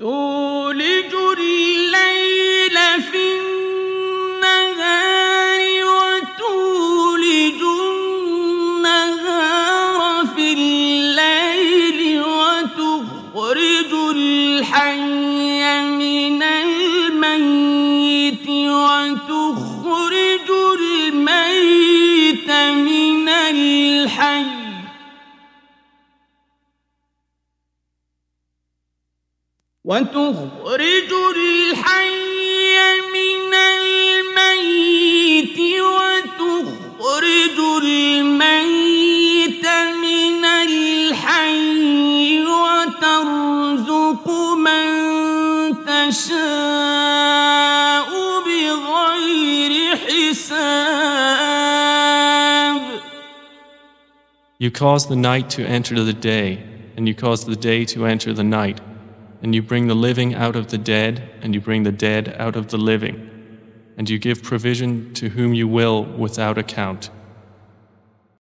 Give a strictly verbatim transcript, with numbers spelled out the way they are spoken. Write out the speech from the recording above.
تولج الليل في النهار وتولج النهار في الليل وتخرج الحي من الميت وتخرج الميت من الحي وتخرج الحي من الميت وتخرج الميت من الحي وترزق من تشاء بغير حساب. You cause the night to enter the day, and you cause the day to enter the night. And you bring the living out of the dead, and you bring the dead out of the living. And you give provision to whom you will without account.